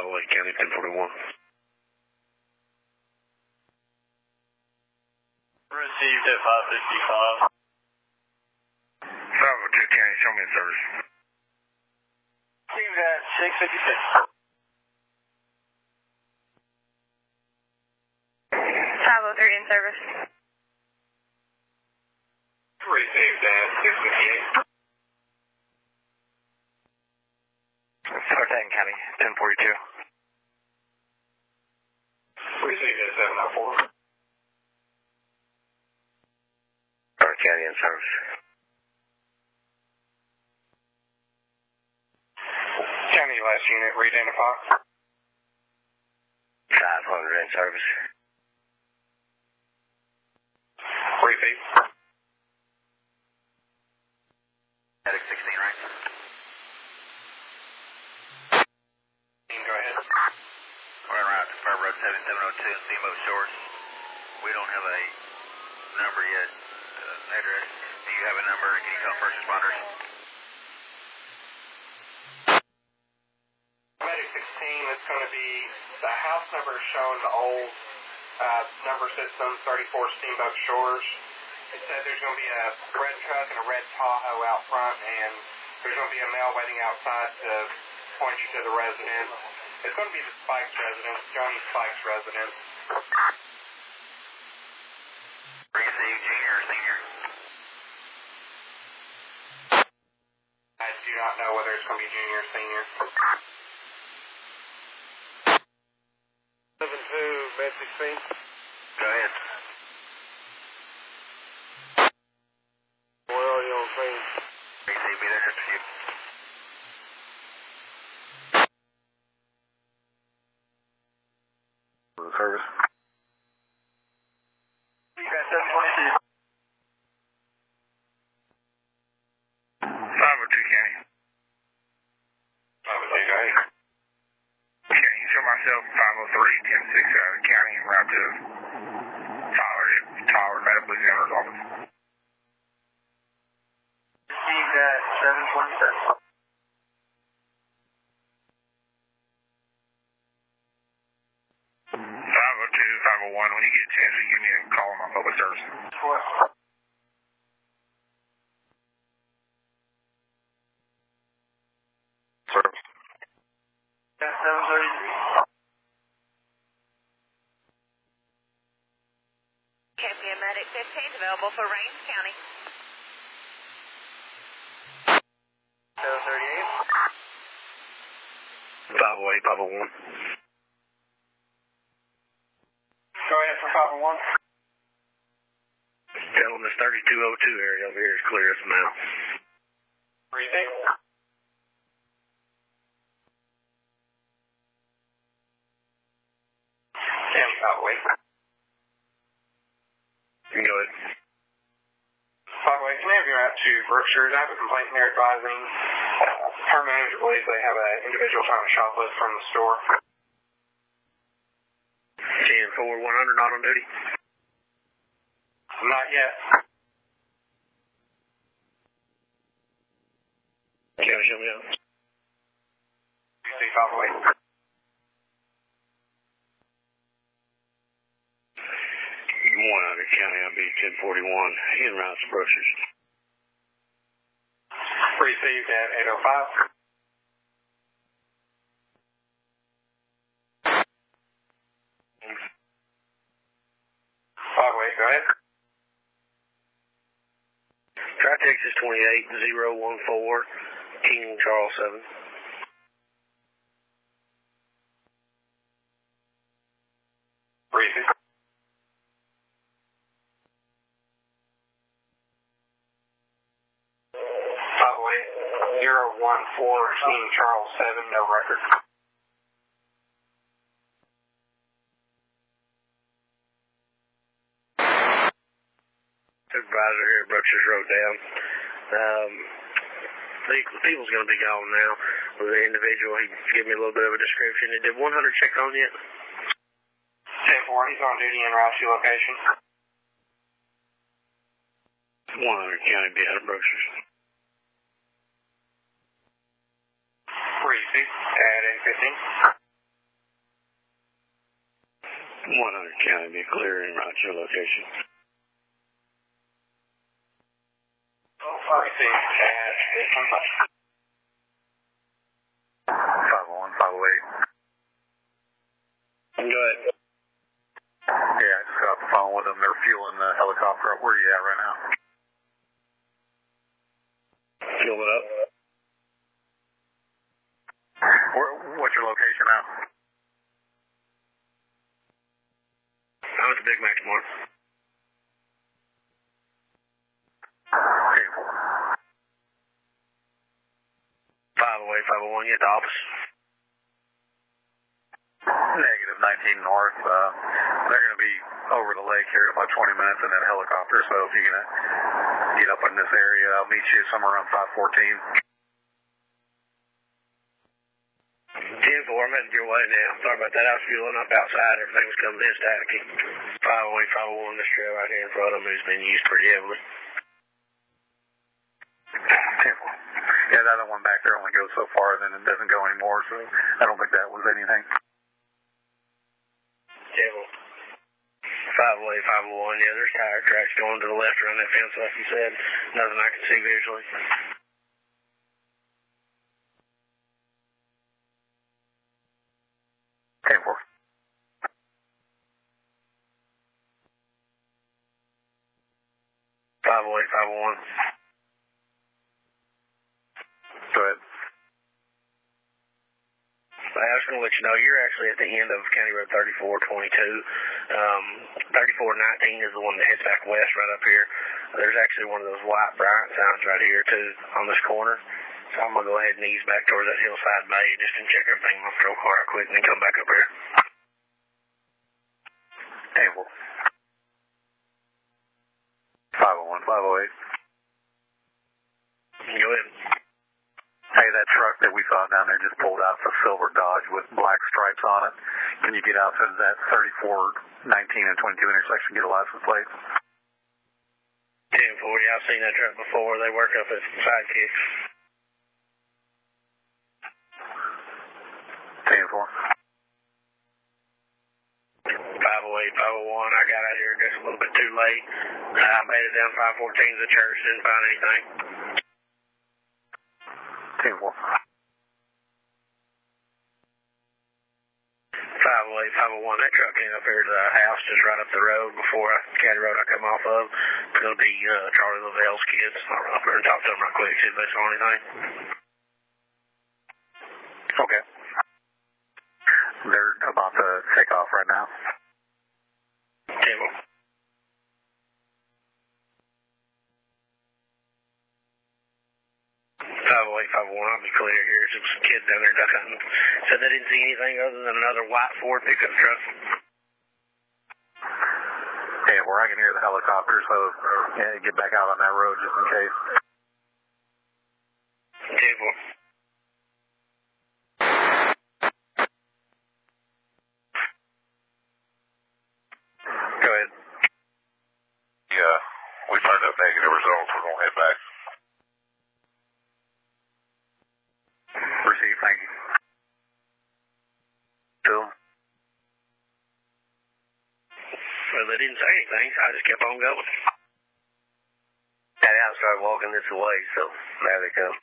County 1041. Received at 555. 502 County, show me in service. Received at 656. 503 in service. Received at 658. Sartain County 1042. Received at 704. County in service. County last unit, re-identify. 500 in service. Repeat. Medic 16, right? Go ahead. Running around to Fire Road 7702 in Steamboat Shores. We don't have a number yet. Address. Do you have a number? Can you call first responders? Medic 16, it's going to be the house number showing the old number system, 34 Steamboat Shores. It said there's going to be a red truck and a red Tahoe out front, and there's going to be a male waiting outside to point you to the residence. It's going to be the Spikes residence, Johnny Spikes residence. Receive junior or senior? I do not know whether it's going to be junior or senior. 7-2, Med 16. Go ahead. Where are you on scene? Receive, be there just a few. Service. You got 722. 502 County. 502, go ahead. Okay, show myself 503 10-6 out of the county and route to Tyler Medical Examiner's office. Received at 727. 501, when you get a chance, you give me a call on my public service. Service. At 733. Champion Medic 15 available for Rains County. 738. 508, 501. Go ahead for 501. Tell them this 3202 area over here is clear as a mile. Repeat. County 508. You can go ahead. 508, can I have your route to Berkshires? I have a complaint here advising her manager believes they have an individual trying to shoplift from the store. 10-4, 100, not on duty. Not yet. Can you show me out? See 508. 100 County, I'll be 1041, en route to Berkshires. Received at 805. Go ahead. Try Texas 28014, King Charles 7. Briefing. 508-014, King Charles 7, no record. Supervisor here at Berkshires wrote down. The people's going to be gone now. With the individual, he gave me a little bit of a description. Did 100 check on yet? 10-4, he's on duty in route to location. 100 County, be out of Berkshires. Briefing at 815. 100 County, be clear and route your location. Oh, 501, 508. Go ahead. Yeah, I just got off the phone with them. They're fueling the helicopter up. Where are you at right now? Fuel it up. What's your location now? I'm at the Big Mac tomorrow. Okay. 508, 501, get to office. Negative 19 north. They're going to be over the lake here in about 20 minutes in that helicopter, so if you're going to get up in this area, I'll meet you somewhere around 514. 10-4, I'm headed your way now. Sorry about that. I was fueling up outside. Everything was coming in staticky. 508, 501, this trail right here in front of me has been used pretty heavily. 10-4. Yeah, that other one back there only goes so far, then it doesn't go anymore, so I don't think that was anything. 508, 501, yeah, there's tire tracks going to the left around that fence like you said. Nothing I can see visually. 10-4. 508, 501. Go ahead. I was going to let you know, you're actually at the end of County Road 3422. 3419 is the one that heads back west right up here. There's actually one of those white bright signs right here, too, on this corner. So I'm going to go ahead and ease back towards that hillside bay just to check everything on the patrol car right quick and then come back up here. 10-4. 501, 508. Go ahead. Hey, that truck that we saw down there just pulled out. It's a silver Dodge with black stripes on it. Can you get out to that 34, 19, and 22 intersection, get a license plate? 10-4, yeah, I've seen that truck before. They work up at Sidekicks. 10-4. 508, 501, I got out here just a little bit too late. I made it down 514 to the church, didn't find anything. 10-4. 508, 501, that truck came up here to the house just right up the road before County Road I come off of. It'll be Charlie Lavell's kids. I'll run up there and talk to them right quick, see if they saw anything. Okay. They're about to take off right now. 10-4. 508, 501, I'll be clear here. There's some kids down there duck hunting. Said they didn't see anything other than another white Ford pickup truck. Yeah, where I can hear the helicopter, so yeah, get back out on that road just in case. 10-4. Go ahead. Yeah, we turned up negative results. We're going to head back. Receive, thank you. Cool. Well, they didn't say anything, so I just kept on going. And I started walking this way, so there they come.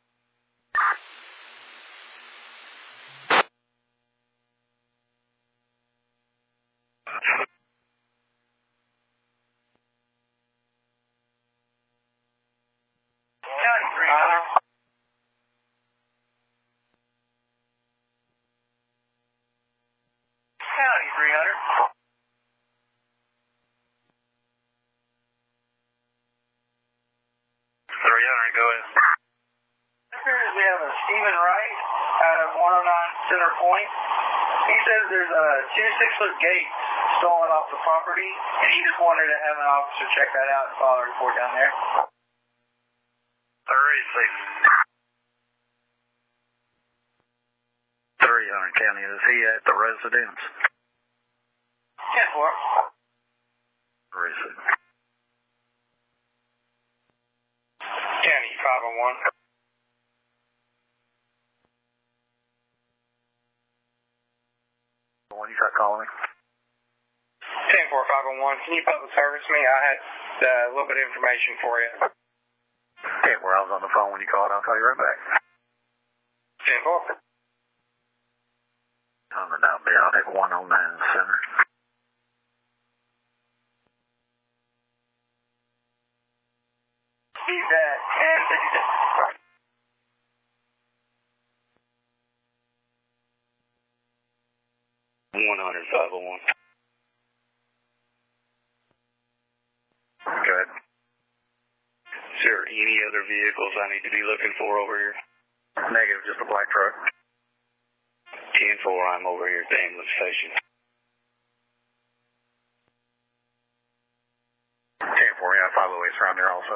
County 300. County 300. 300, go ahead. We have a Stephen Wright out of 109 Center Point. He says there's two 6-foot gates stolen off the property, and he just wanted to have an officer check that out and file a report down there. 300 County, is he at the residence? 10-4. Receive. County 501. When you try calling me? 10-4, 501. Can you public service me? I had a little bit of information for you. 10-4, I was on the phone when you called. I'll call you right back. 10-4. On the down there, I'll take 109 center. He's that. 100-501. Good. Is there any other vehicles I need to be looking for over here? Negative, just a black truck. 10-4, I'm over here at the ambulance station. 10-4, yeah, 508's around there also.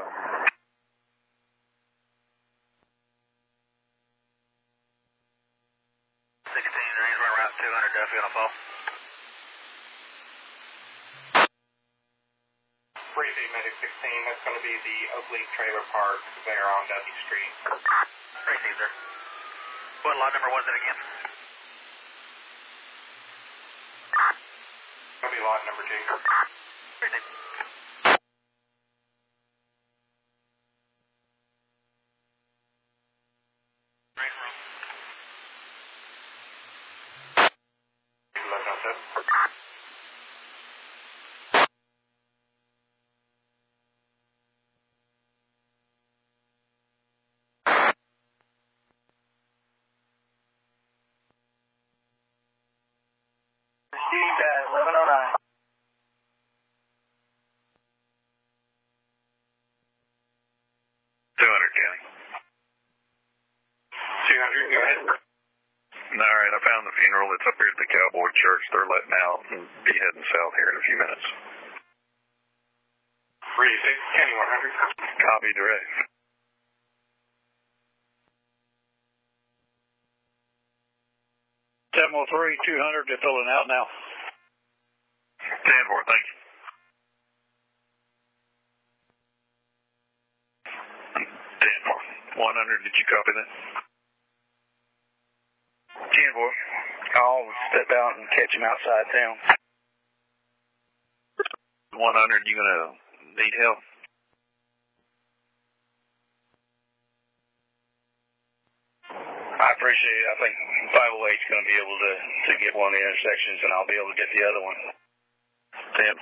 16, Rangeland Route 200, Duffy on a fall. Briefing Medic 16, that's going to be the Oak Leaf Trailer Park there on Duffy Street. Received, sir. What lot number was it again? It'll be lot number 2. Received. Received at 1109. 200, County. 200, go ahead. All right, I found the funeral. It's up here at the Cowboy Church. They're letting out and be heading south here in a few minutes. 36, County 100. Copy direct. Seven 200, they're pulling out now. 10-4, thank you. 100, did you copy that? 10-4, I'll step out and catch him outside town. 100, you gonna need help? I appreciate it. I think 508's going to be able to get one of the intersections, and I'll be able to get the other one. 10.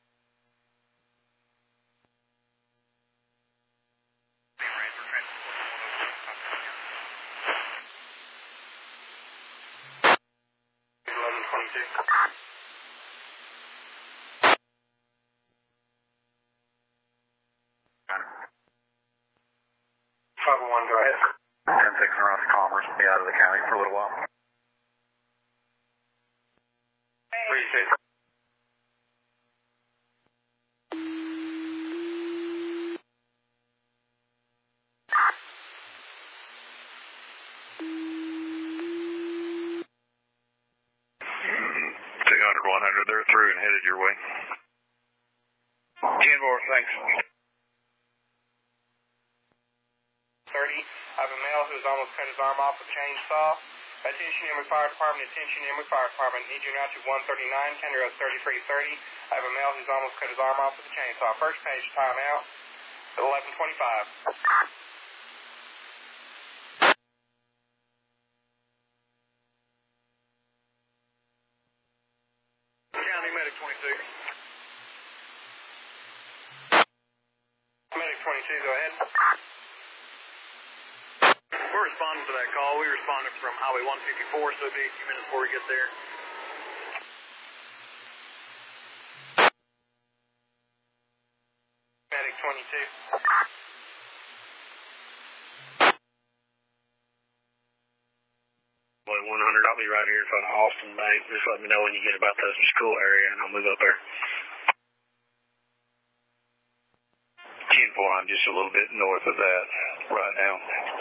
Go ahead. 10-6 and around to Commerce. Be out of the county for a little while. 36. They're through and headed your way. 10-4, thanks. 30. I have a male who's almost cut his arm off with a chainsaw. Attention Emory Fire Department, attention Emory Fire Department. Need you now to 139, County Road 3330. I have a male who's almost cut his arm off with a chainsaw. First page timeout at 11:25. County Medic 22. Medic 22, go ahead. We're responding to that call. We responded from Highway 154, so it'll be a few minutes before we get there. Medic 22. Boy, 100, I'll be right here in front of Austin Bank. Just let me know when you get about the school area, and I'll move up there. 10-4, I'm just a little bit north of that right now.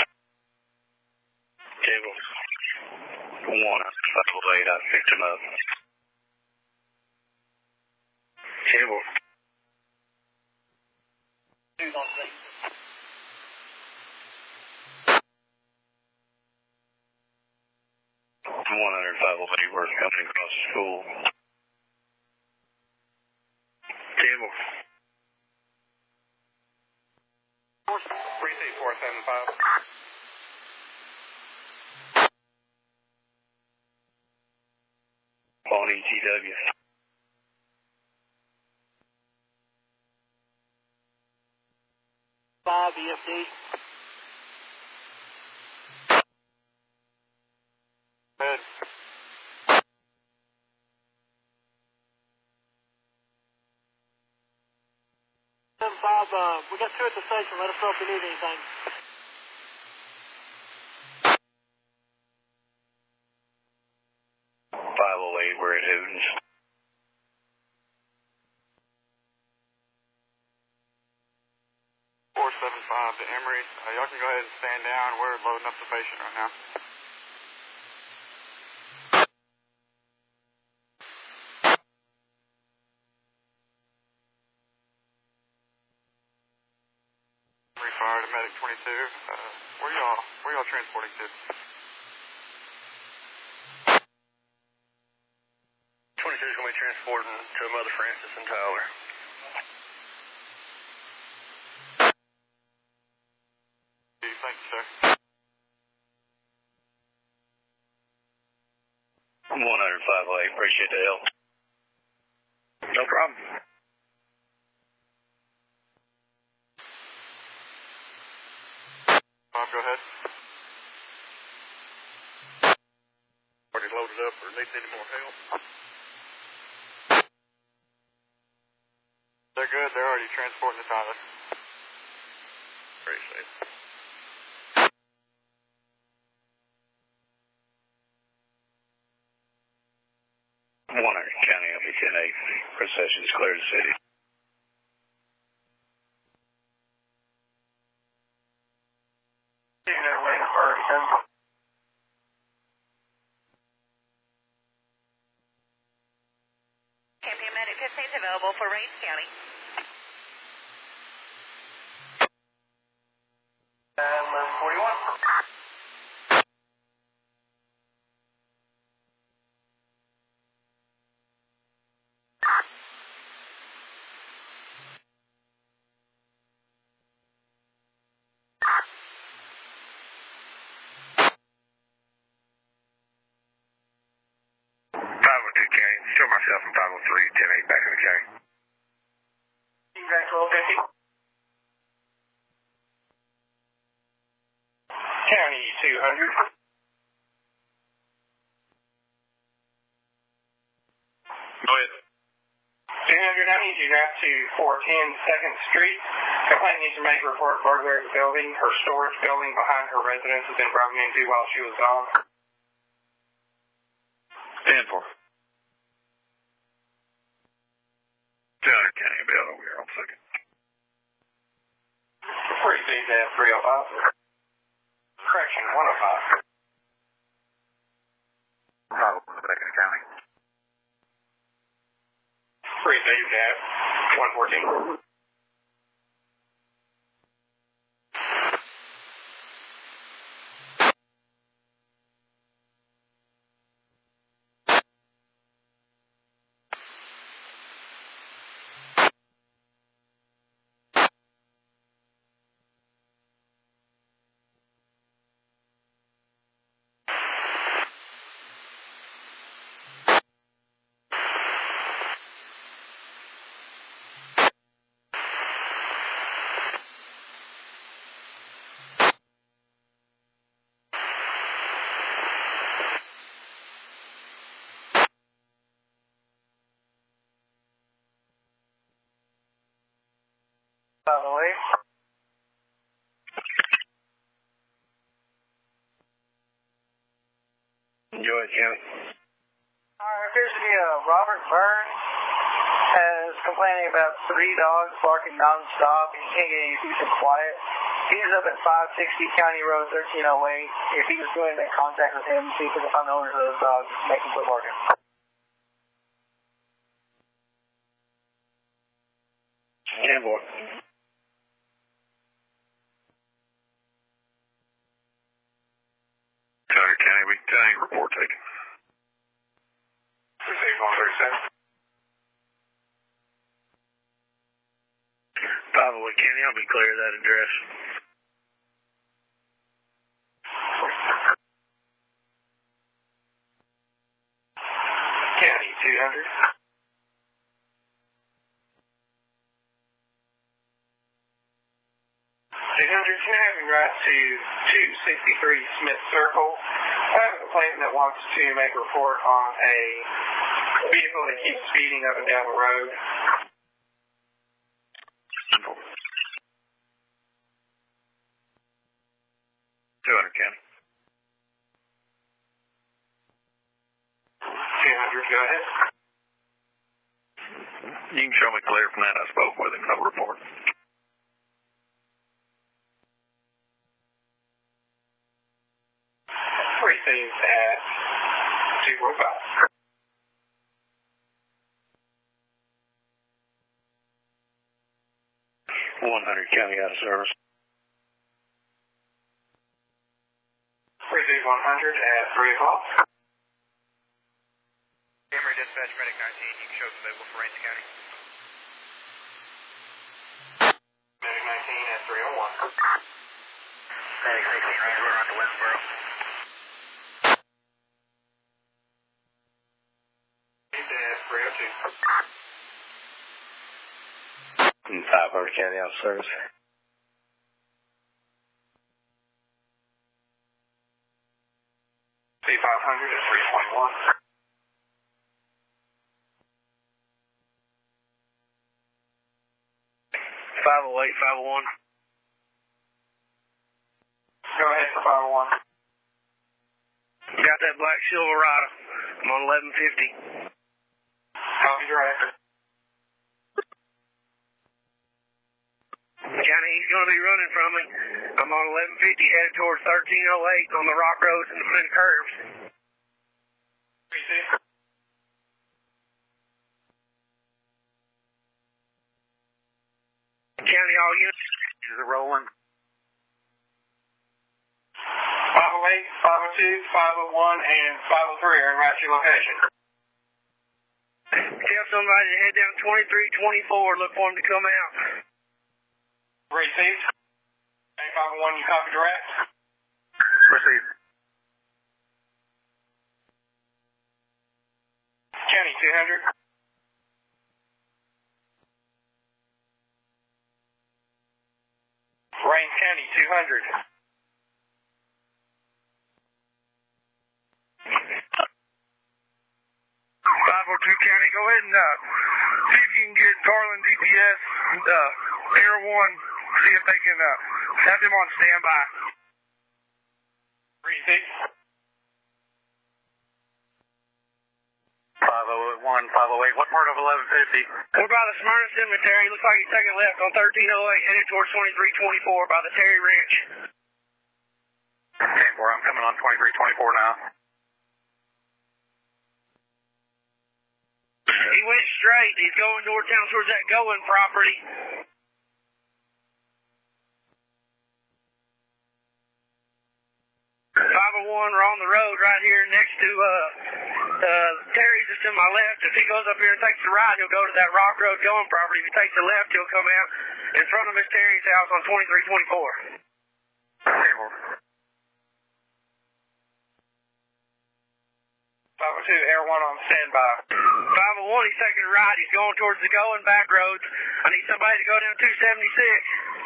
Table 1, 508, I picked him up. Table. Who's on scene? We're coming across the school. Campbell. 33475. On ETW. 5 EFD. Good. 7-5, we got 2 at the station. Let us know if you need anything. We're at Hootens. 475 to Emory. Y'all can go ahead and stand down. We're loading up the patient right now. Emory Fire to Medic 22. Where y'all transporting to? 22 is going to be transporting to Mother Francis and Tyler. Thank you, sir. 10508, appreciate the help. No problem. Bob, go ahead. Already loaded up or needs any more help? They're good. They're already transporting to Tyler. Appreciate it. County LP-10-8, procession's clear the city. Champion Medic 15 is available for Rains County. And 41. Show myself in 503, 10-8 back in the county. Back 1250. County 200. Go ahead. 200, I need you now to 410 2nd Street. Complaint needs to make a report burglary of the building. Her storage building behind her residence has been broken into while she was gone. 10-4. 200 County Bill over here, 1 second. Proceed to 305. Correction, 105. Back in the county. Proceed to 114. By the way. Enjoy it, County. Alright, appears to be Robert Burns is complaining about 3 dogs barking non-stop. He can't get any peace and quiet. He's up at 560 County Road 1308. If he was going to make contact with him, see if he can find the owners of those dogs, make them quit barking. Yeah, boy. County, we can report taken. Proceed 137. County, I'll be clear of that address. County 200. 200, having right to 263 Smith Circle. I have a complainant that wants to make a report on a vehicle that keeps speeding up and down the road. County. 200, go ahead. You can show me clear from that. I spoke with him. No report. Received at 245. County out of service. Received 100 at 3 o'clock. Emory Dispatch, Medic 19, you can show us available for Rains County. Medic 19 at 301. Medic 16, Ranger, we're on to Winsboro. Received at 302. 500 County out of service. C500 at 321. Five 501. Go ahead for 501. Got that black Silverado. I'm on 1150. Copy director. County, he's going to be running from me. I'm on 1150 headed towards 1308 on the rock roads and the flint curves. Received. County, all units. Is it rolling? 508, 502, 501, and 503 are in right to your location. Tell somebody to head down 2324. Look for him to come out. Received. A501, you copy direct. Received. County 200. Rain County 200. 502 County, go ahead and see if you can get Garland DPS, Air 1, see if they can have them on standby. Received. 501, 508. What part of 1150? We're by the Smyrna Cemetery. Looks like he's taking left on 1308, headed towards 2324 by the Terry Ranch. Okay, I'm coming on 2324 now. He went straight. He's going down towards that Going property. 501, we're on the road right here next to Terry's just to my left. If he goes up here and takes the right, he'll go to that Rock Road Going property. If he takes the left, he'll come out in front of Miss Terry's house on 2324. Okay, well. 502, Air 1 on standby. 501, he's taking a right. He's going towards the Going back roads. I need somebody to go down 276.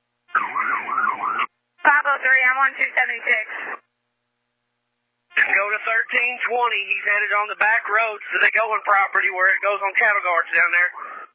503, I'm on 276. Go to 1320. He's headed on the back roads to the Going property where it goes on cattle guards down there.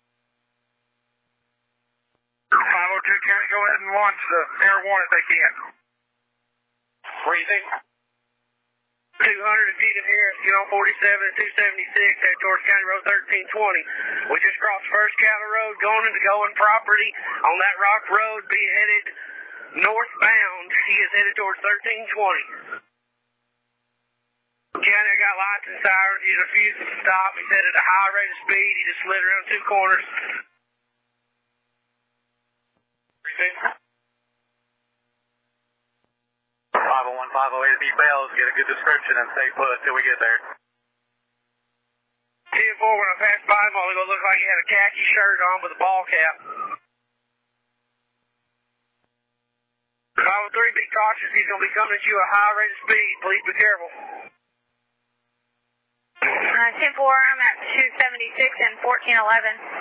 502, County, go ahead and launch the Air 1 if they can. Received. 200 feet in here, get on 47 at 276, head towards County Road 1320. We just crossed First Cattle Road, going into Going property. On that rock road, be headed northbound. He is headed towards 1320. County, I got lights and sirens. He refused to stop. He's headed at a high rate of speed. He just slid around two corners. Received. 501, 508, if he fails, get a good description and stay put till we get there. 10-4, when I passed by him, all it looked like he had a khaki shirt on with a ball cap. 503, be cautious. He's going to be coming at you at a high rate of speed. Please be careful. 10-4, I'm at 276 and 1411.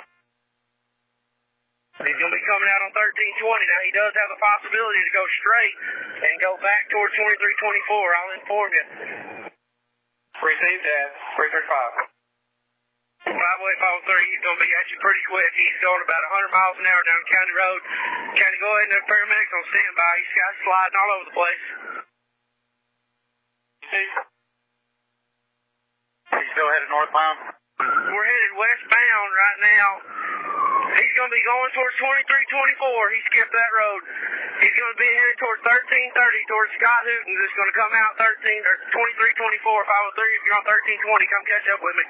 He's going to be coming out on 1320. Now, he does have the possibility to go straight and go back towards 2324. I'll inform you. Received at 335. 503, he's going to be at you pretty quick. He's going about 100 miles an hour down County Road. County, go ahead and the paramedics on standby. He's got sliding all over the place. He's still headed northbound? We're headed westbound right now. He's going to be going towards 2324. He skipped that road. He's going to be headed towards 1330 towards Scott Hooten's. It's going to come out 2324. 503, if you're on 1320, come catch up with me.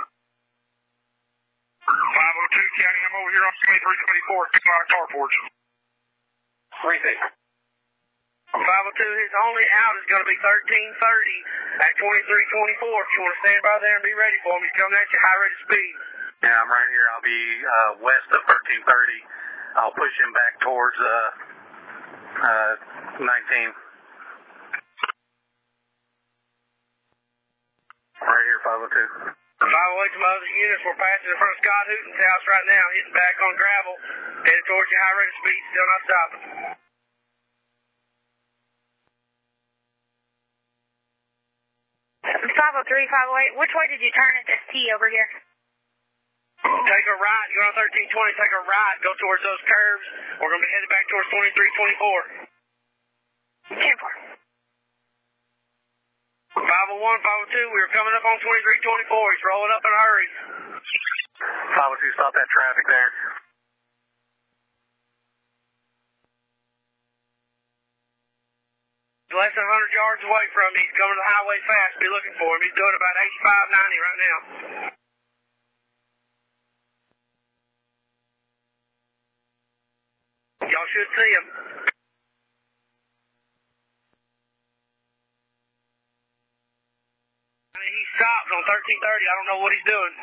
502, County, I'm over here on 2324. Picking out a carport. 36. 502, his only out is going to be 1330 at 2324. If you want to stand by there and be ready for him, he's coming at you high rate of speed. Yeah, I'm right here. I'll be west of 1330. I'll push him back towards 19. Right here, 502. 508 to my other units. We're passing in front of Scott Hooten's house right now, hitting back on gravel, headed towards your high rate of speed, still not stopping. It's 503, 508. Which way did you turn at this T over here? Take a right. You're on 1320. Take a right. Go towards those curves. We're going to be headed back towards 2324. 10-4. 501, 502. We were coming up on 2324. He's rolling up in a hurry. 502, stop that traffic there. He's less than 100 yards away from me. He's coming to the highway fast. Be looking for him. He's doing about 85, 90 right now. Y'all should see him. He stopped on 1330. I don't know what he's doing.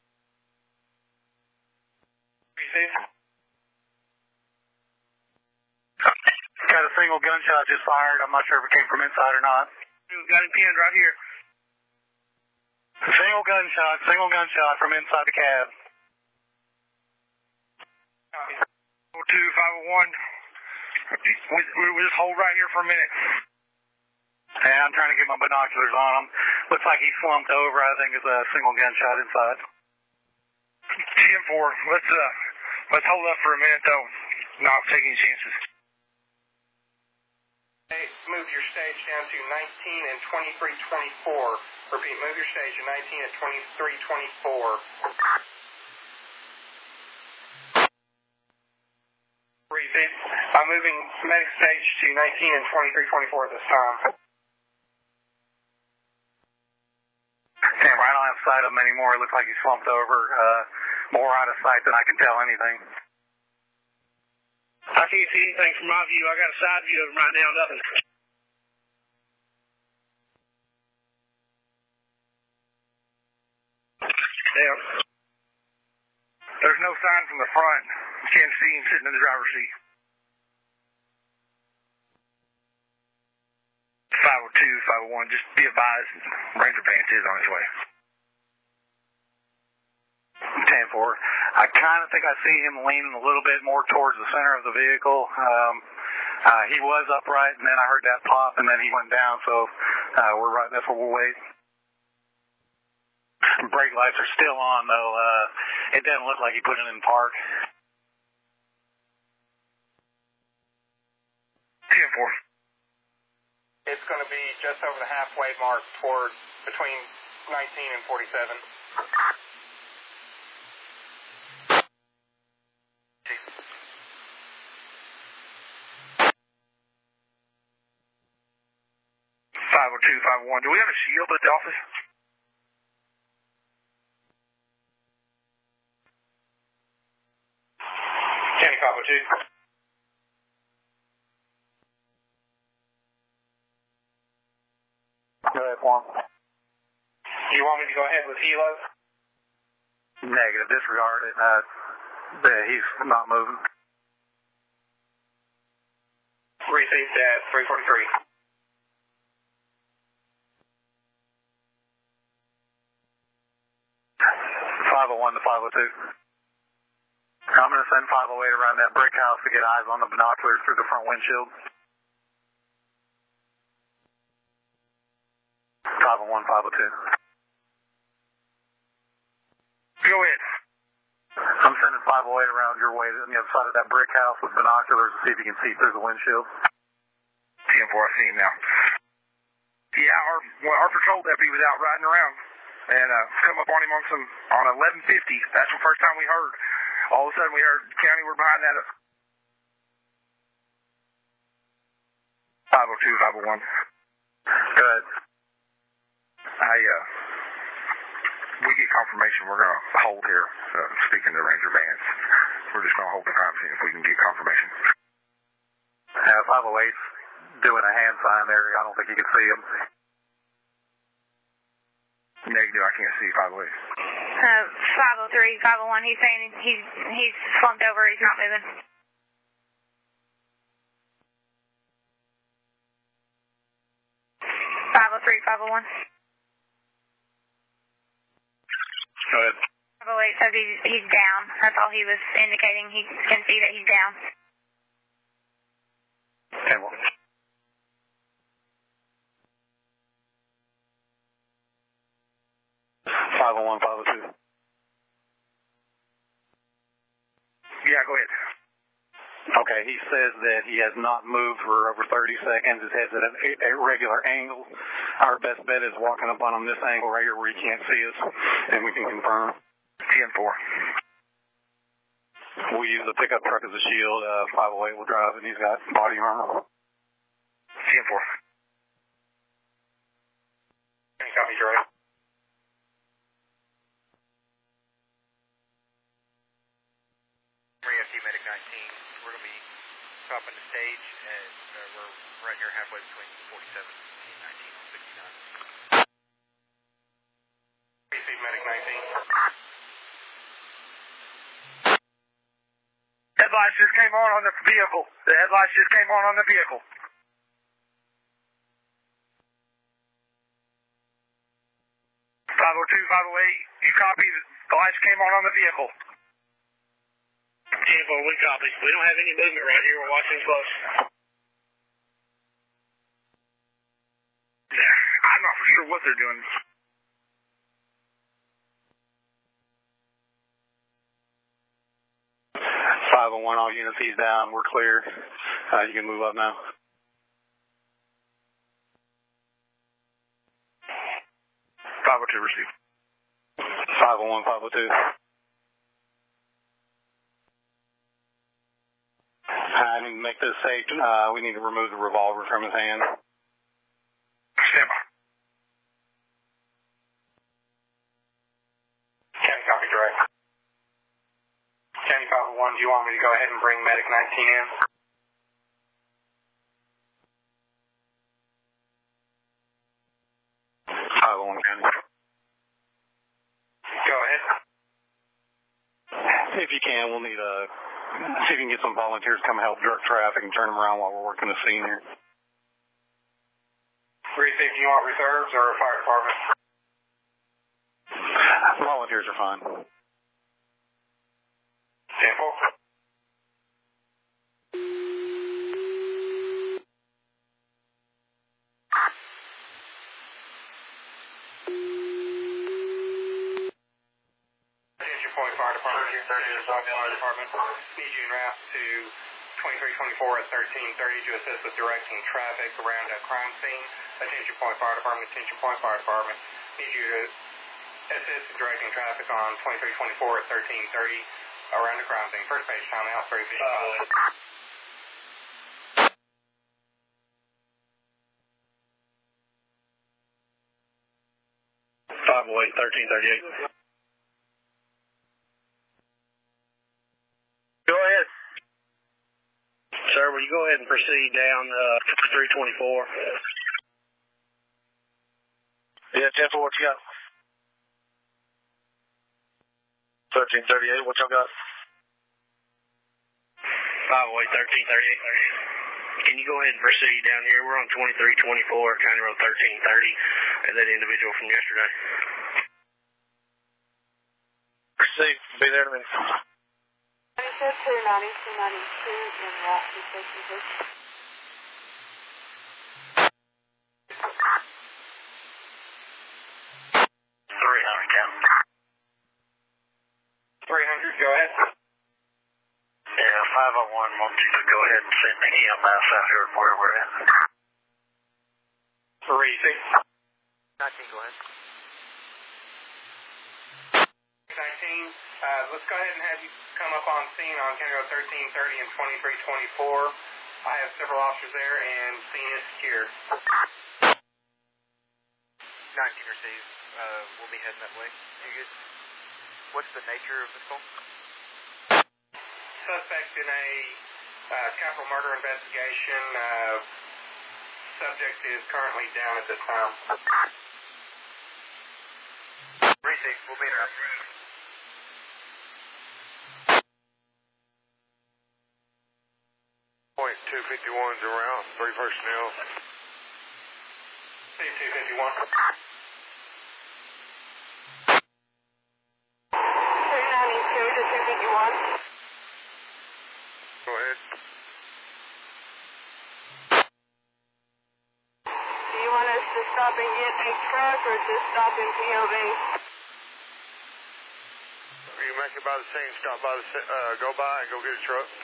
Got a single gunshot just fired. I'm not sure if it came from inside or not. We've got him pinned right here. Single gunshot from inside the cab. 502, 501. We just hold right here for a minute. And I'm trying to get my binoculars on him. Looks like he slumped over. I think it's a single gunshot inside. 10-4. Let's hold up for a minute though. Not taking chances. Hey, move your stage down to 19 and 2324. Repeat, move your stage to 19 and 2324. I'm moving medic stage to 19 and 2324 at this time. Damn, I don't have sight of him anymore. It looks like he slumped over. More out of sight than I can tell anything. I can't see anything from my view. I got a side view of him right now. Nothing. Damn. There's no sign from the front. You can't see him sitting in the driver's seat. 502, 501, just be advised, Ranger Pants is on his way. 10-4. I kind of think I see him leaning a little bit more towards the center of the vehicle. He was upright, and then I heard that pop, and then he went down, so that's where we'll wait. Brake lights are still on, though. It doesn't look like he put it in park. 10-4. It's going to be just over the halfway mark toward between 19 and 47. Do we have a shield at the office? County 502. Go ahead, Juan. Do you want me to go ahead with helo? Negative. Disregard it. He's not moving. Received at 343. 501 to 502. I'm going to send 508 around that brick house to get eyes on the binoculars through the front windshield. 501, 502. Go ahead. I'm sending 508 around your way on the other side of that brick house with binoculars to see if you can see through the windshield. 10-4, I see him now. Yeah, our patrol deputy was out riding around and come up on him on 1150. That's the first time we heard. All of a sudden we heard county were behind that. 502, 501. Good. We get confirmation we're going to hold here, speaking to Ranger Vance. We're just going to hold the crime scene if we can get confirmation. 508's doing a hand sign there. I don't think you can see him. Negative, I can't see 508. 503, 501, he's saying he's slumped over, he's not moving. .503, 501. Go ahead. 508 says he's down. That's all he was indicating. He can see that he's down. 10-1. .501, 502. Yeah, go ahead. Okay, he says that he has not moved for over 30 seconds. His head's at a regular angle. Our best bet is walking up on him this angle right here where he can't see us, and we can confirm. 10-4. We'll use the pickup truck as a shield. 508 will drive, and he's got body armor. 10-4. Any copy, Dre? Medic 19. We're going to be stopping the stage, and we're right here halfway between 47 and 19 on 69. Receive Medic 19. Headlights just came on the vehicle. The headlights just came on the vehicle. 502, 508, you copy? The lights came on the vehicle. 10-4, we copy. We don't have any movement right here. We're watching close. I'm not for sure what they're doing. All units, he's down. We're clear. You can move up now. 502 receive. 501, 502. I need to make this safe. We need to remove the revolver from his hand. Stand by. County copy, direct. County 501, do you want me to go ahead and bring Medic 19 in? County. Go ahead. If you can, we'll need see if you can get some volunteers to come help direct traffic and turn them around while we're working the scene here. Receive, do you want reserves or a fire department? Volunteers are fine. 10-4. Point Fire Department, 30 Fire Department. Need you en route to 2324 at 1330 to assist with directing traffic around a crime scene. Attention Point Fire Department, attention Point Fire Department. Need you to assist with directing traffic on 2324 at 1330 around the crime scene. First page timeout, 355. .508, 1338. Go ahead. Sir, will you go ahead and proceed down 324? Yeah, 10-4, what you got? 1338, what y'all got? 508, 1338. Can you go ahead and proceed down here? We're on 2324, County Road 1330, and that individual from yesterday. Proceed. Be there in a minute. 290, 292 in route to station 6. 300, go ahead. Yeah, 501 wants you to go ahead and send the EMS out here where we're at. 3-6. 19, go ahead. 19, let's go ahead and have you come up on scene on County Road 1330 and 2324. I have several officers there and scene is secure. 19 received. We'll be heading that way. You good? What's the nature of this call? Suspect in a capital murder investigation. Subject is currently down at this time. Received. We'll be in route. Point 251's around, 3 personnel. Steve 251. 292 to 251. Go ahead. Do you want us to stop and get a truck or just stop in POV? You make it by the scene, stop by the go by and go get a truck.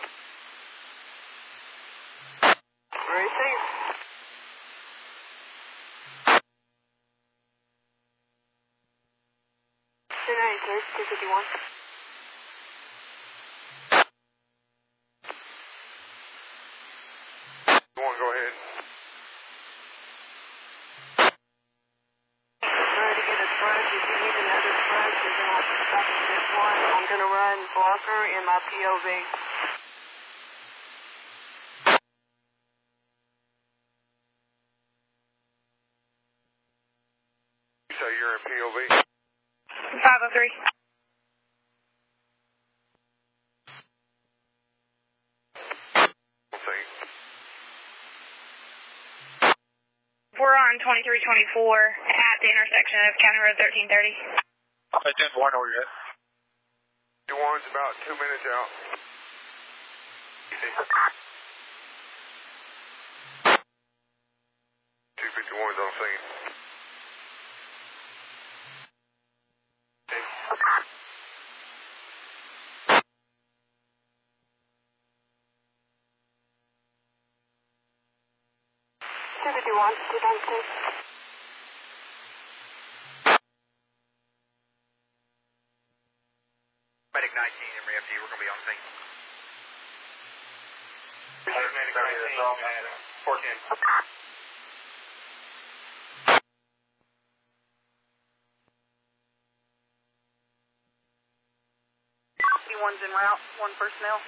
Receive. Sir, 251. Go ahead. Trying to get a truck. If you need another truck, you're going to have to stop at this one. I'm going to run blocker in my POV. So you're in POV? 503. We're on 2324 at the intersection of County Road 1330. Hey, 10-1, where you at? 2-1's about 2 minutes out. 251's on scene. Medic 19 in RFD, we're going to be on scene. Medic 19 at 410. One's en route, 1 personnel.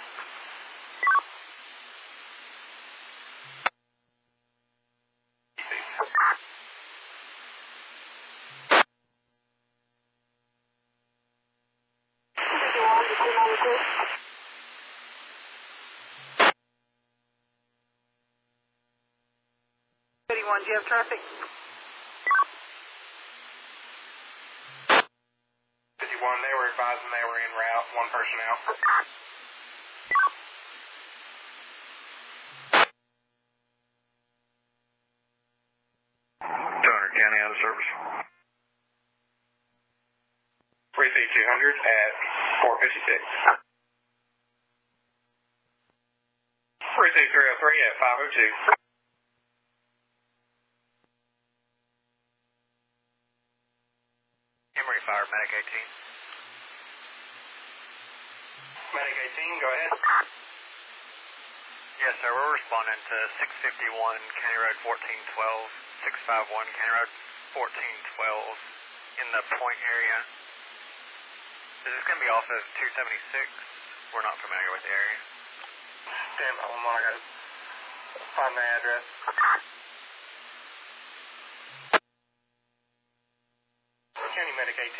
Do you have traffic? 51, they were advising they were en route, 1 personnel. County out of service. 3C200 at 456. 3C303 at 502. Emory Fire, Medic 18. Medic 18, go ahead. Yes, sir. We're responding to 651 County Road 1412, 651 County Road 1412 in the Point area. Is this going to be off of 276? We're not familiar with the area. Damn, hold on, I got to find the address. County Medic 18.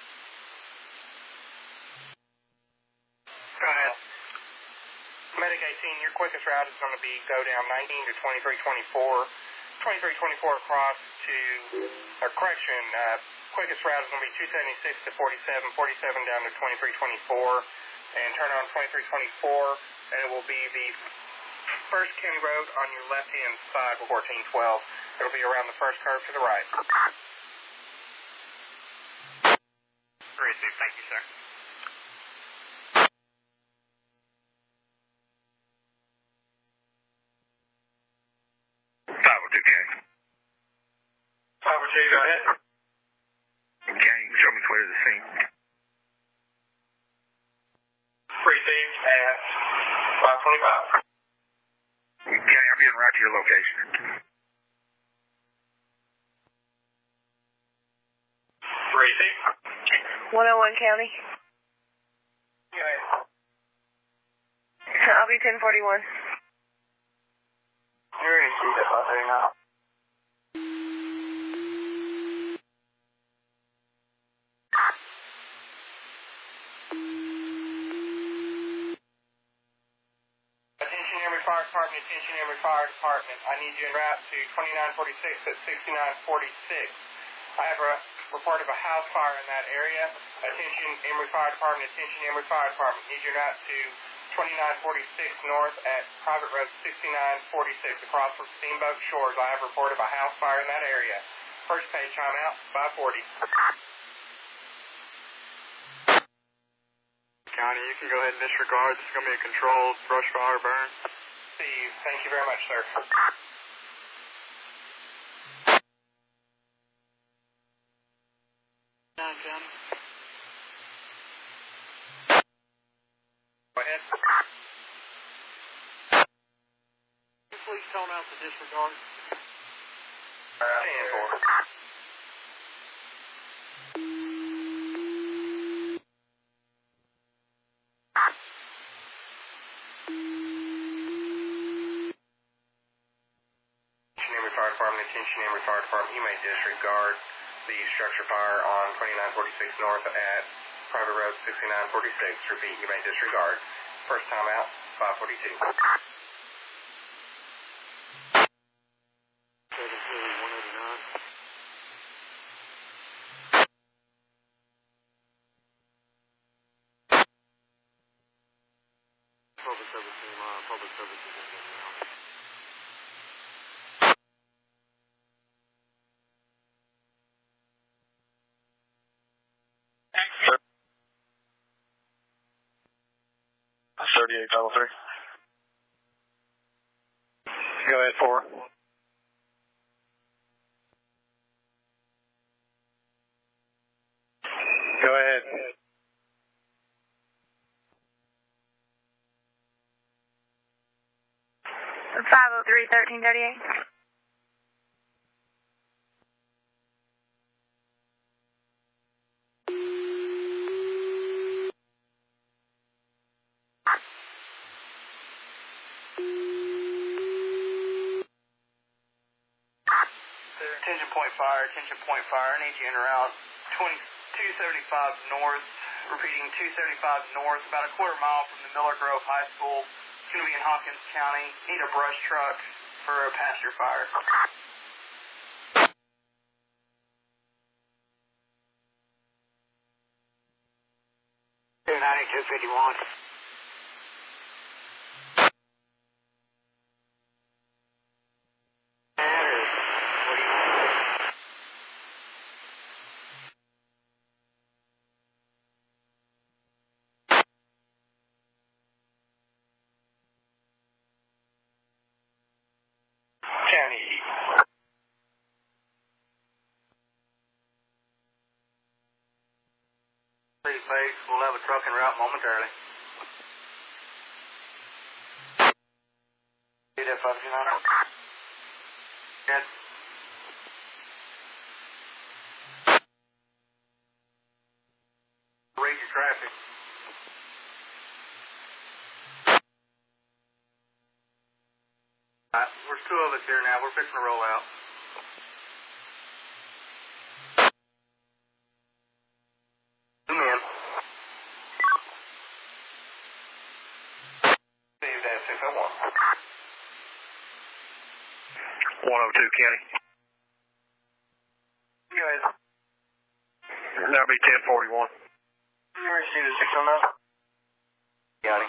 Go ahead. Medic 18, your quickest route is going to be go down 19 to 2324. 2324 across to, quickest route is going to be 276 to 47, 47 down to 2324, and turn on 2324, and it will be the first county road on your left-hand side of 1412. It'll be around the first curve to the right. Received. Thank you, sir. Go ahead. Can you show me the way to the scene? Received at 525. Okay, I'm getting right to your location. Received. 101 County. Go ahead. I'll be 1041. You're going to see that out there now. Fire Department, attention Emory Fire Department. I need you en route to 2946 at 6946. I have a report of a house fire in that area. Attention Emory Fire Department, attention Emory Fire Department. Need you en route to 2946 north at Private Road 6946 across from Steamboat Shores. I have a report of a house fire in that area. First page chime out, 540. County, you can go ahead and disregard. This is going to be a controlled brush fire burn. Steve, thank you very much, sir. County. Go ahead. Please tone out the disregard. 10-4. Attention Emory Fire Department, you may disregard the structure fire on 2946 north at Private Road 6946. Repeat, you may disregard. First time out, 542. 189. Public services is in now. Sir. 38-3. Go ahead, 4. Go ahead. The 503-1338. Attention point fire, I need you in route 275 north, repeating 275 north, about a quarter mile from the Miller Grove High School. It's going to be in Hawkins County. Need a brush truck for a pasture fire. 291. County. Please, base. We'll have a truck en route momentarily. See that 529? Good. Rate your traffic. There's two of us here now. We're fixing to roll out. Zoom in. Steve, that's 6 102 County. Go ahead. That'll be 1041. You received a 609. County.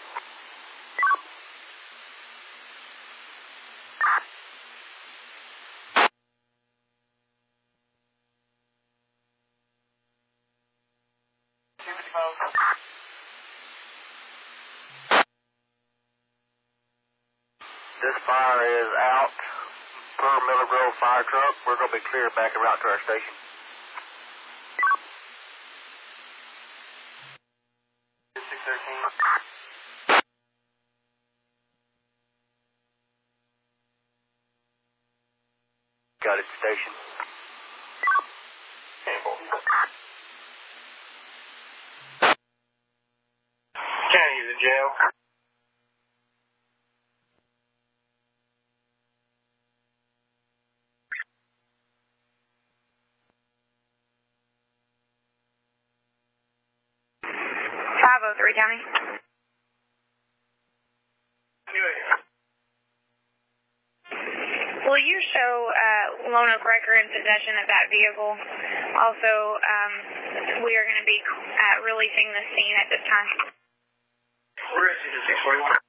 This fire is out per Miller Grove fire truck. We're going to be clear back and route to our station. Got it, station. County to jail. County. Will you show Lone Oak Wrecker in possession of that vehicle? Also, we are going to be releasing the scene at this time. We're at 641.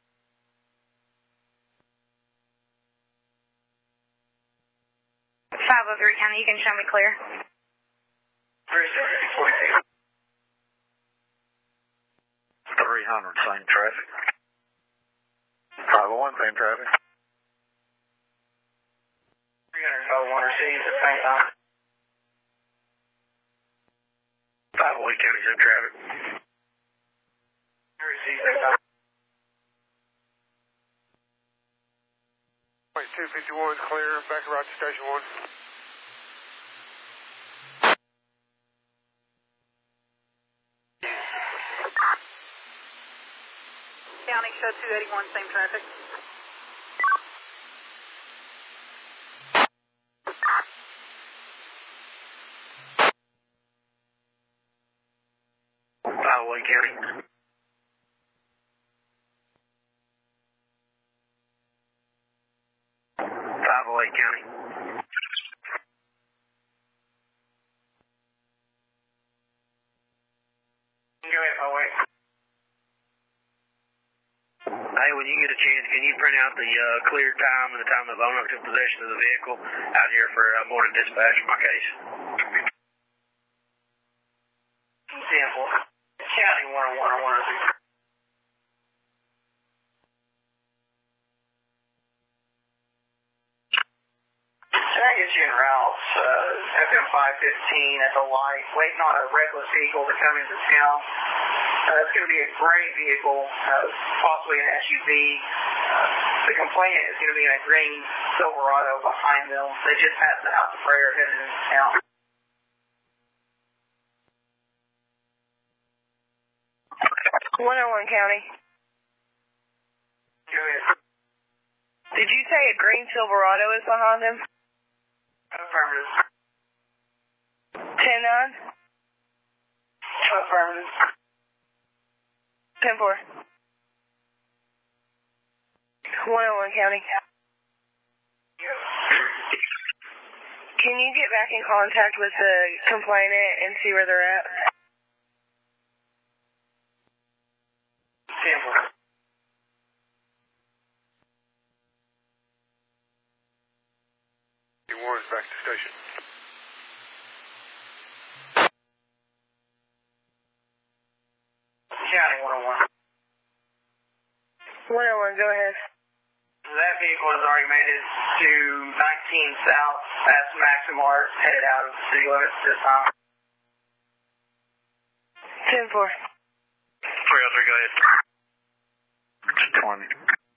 County, you can show me clear. 300, same traffic. 501, same traffic. 301 received at the same time. 501 County, same traffic. Received same time. Point 251 is clear. Back around to station 1. County, show 281, same traffic. County. 508 County. Go ahead, 508. Hey, when you get a chance, can you print out the cleared time and the time that Lone Oak took possession of the vehicle out here for morning dispatch for my case? Sample. County 101 or 102. Can I get you in routes? FM 515 at the light, waiting on a reckless vehicle to come into town. It's going to be a gray vehicle, possibly an SUV. The complainant is going to be in a green Silverado behind them. They just passed the house of prayer headed into town. County. Go ahead. Did you say a green Silverado is behind him? Affirmative. 10-9? Affirmative. 10-4. 101 County. Can you get back in contact with the complainant and see where they're at? 10-4. Warren's back to station. County 101. 101, go ahead. That vehicle has already made it to 19 South past Maximart, headed out of the city limits this time. 10-4. 303, go ahead. 20.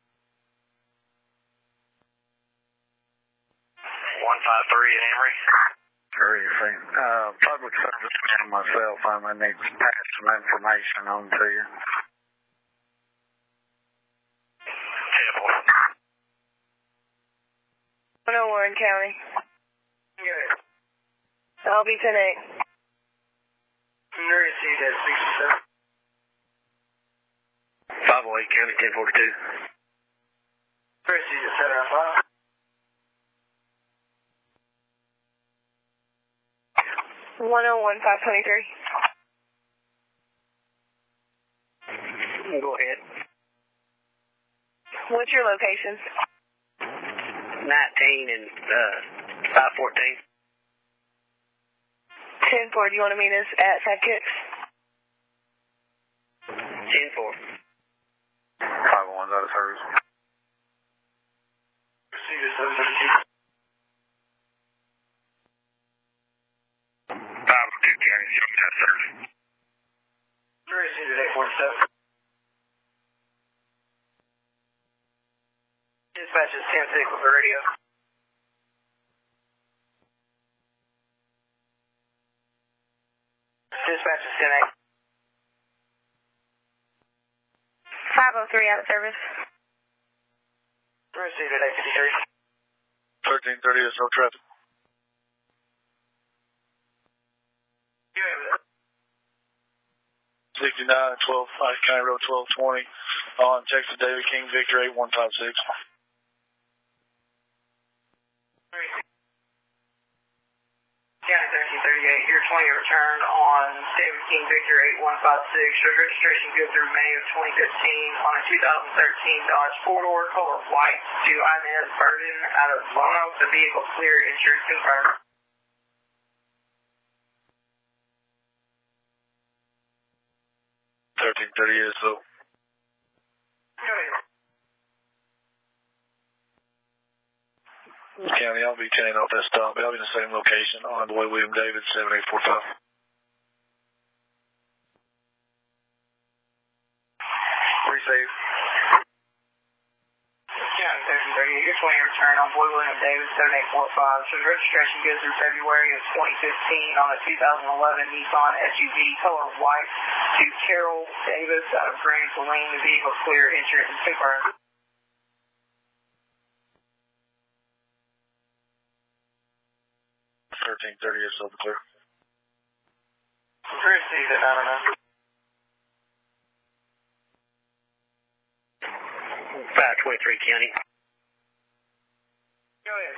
153 at Emory. Everything. Public service man myself, I need to pass some information on to you. 101 County. Good. I'll be 10-8. Received at 67. 508 County. County, 1042. Proceed at 705. 101-523. Go ahead. What's your location? 19 and 514. 10-4, do you want to meet us at Sidekicks? 10-4. 501's out of service. Proceed at 732. 502 County, show me that service. Proceed at 847. Dispatch is 10-6 with the radio. Dispatch is 10-8. 503 out of service. Proceed at 853. 1330 is no traffic. You have it. 69 and 12, County Road 1220 on Texas David King, Victor 8156. County 1338, your 20 return on David King Victor 8156. Shows registration good through May of 2015 on a 2013 Dodge 4-door, color white, to Inez Burden out of Lono. The vehicle clear, insurance confirmed. is so. County, I'll be 10 off that stop. I'll be in the same location on the way William David 7845. Receive. County 1338, your 20 return on Boy William Davis 7845. Shows registration good through February of 2015 on a 2011 Nissan SUV, color white, to Carol Davis out of Grand Saline. The vehicle clear, insurance confirmed. 1330 is over clear. Proceed at 909. 523 County. Go ahead.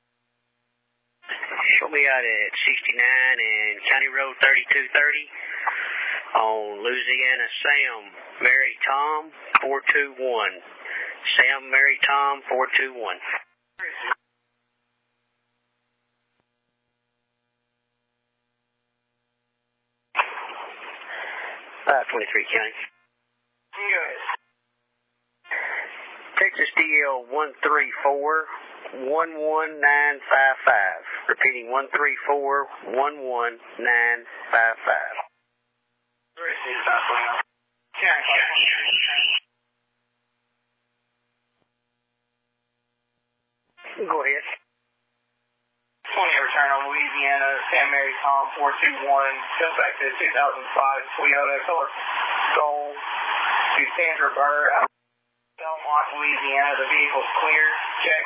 Show me out at 69 and County Road 3230 on Louisiana Sam Mary Tom 421. Sam Mary Tom 421. 523 County. Go ahead. Texas DL 134 11955. Repeating 134 11955. Receive 529. Go ahead. 20 return on Louisiana, Sam Mary Tom 421. Goes back to 2005 Toyota color gold to Sandra Burr out of Belmont, Louisiana. The vehicle's clear. Check.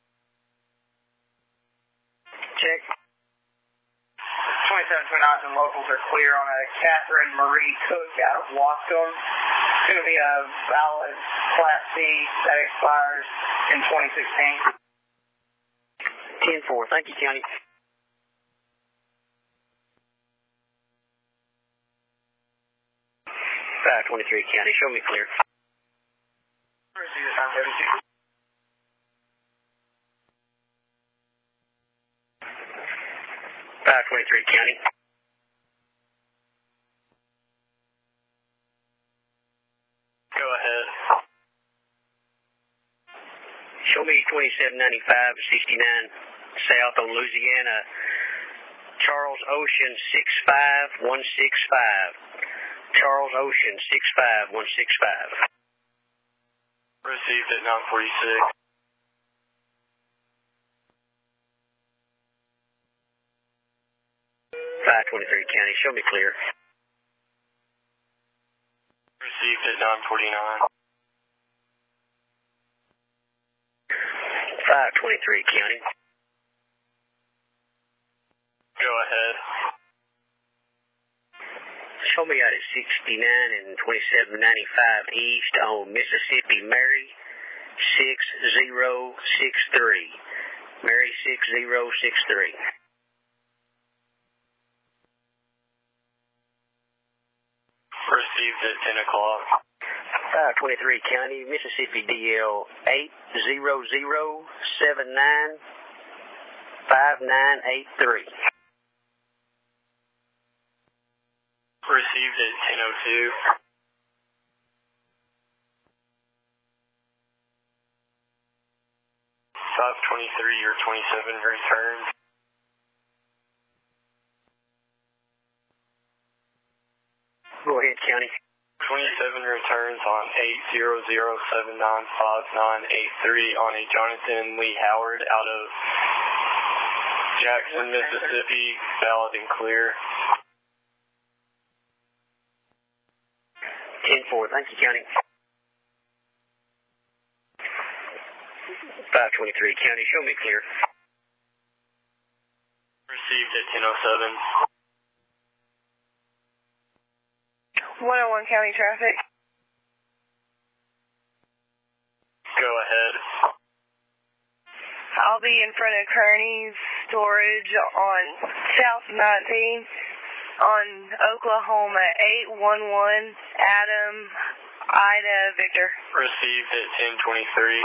Check. 2729s and locals are clear on a Catherine Marie Cook out of Wascom. It's going to be a valid Class C that expires in 2016. 10-4. Thank you, County. 523 County. Show me clear. Proceed at 972. 523 County. Go ahead. Show me 2795 69 south on Louisiana. Charles Ocean 65165. Charles Ocean 65165. Received at 946. 523 County. Show me clear. Received at 949. 523 County. Go ahead. Show me out at 69 and 2795 East on Mississippi Mary 6063. Mary 6063. Received at 10 o'clock. 523 County, Mississippi DL 800795983. Received at 10:02. 523 or 27 return. Go ahead, County. 27 returns on 800795983 on a Jonathan Lee Howard out of Jackson, Mississippi, valid and clear. 10-4, thank you, County. 523 County, show me clear. Received at 10:07. 101 County traffic. Go ahead. I'll be in front of Kearney's storage on South 19 on Oklahoma 811 Adam Ida Victor. Received at 10:23.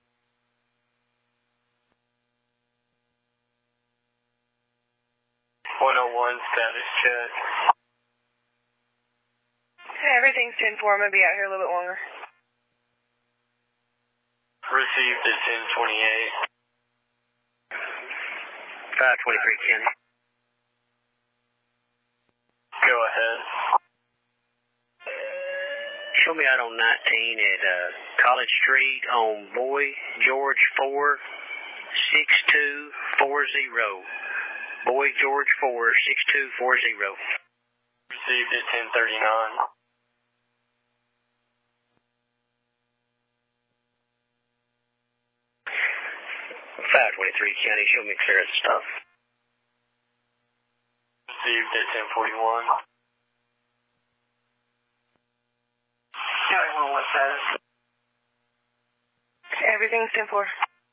101 status check. Everything's 10-4. I'm going to be out here a little bit longer. Received at 10:28. 523 County. Go ahead. Show me out on 19 at College Street on Boy George 4 6240. Boy George 4 6240. Received at 10:39. 523 County, show me clear of the stuff. Received at 10:41. County 101 status. Everything's 10-4.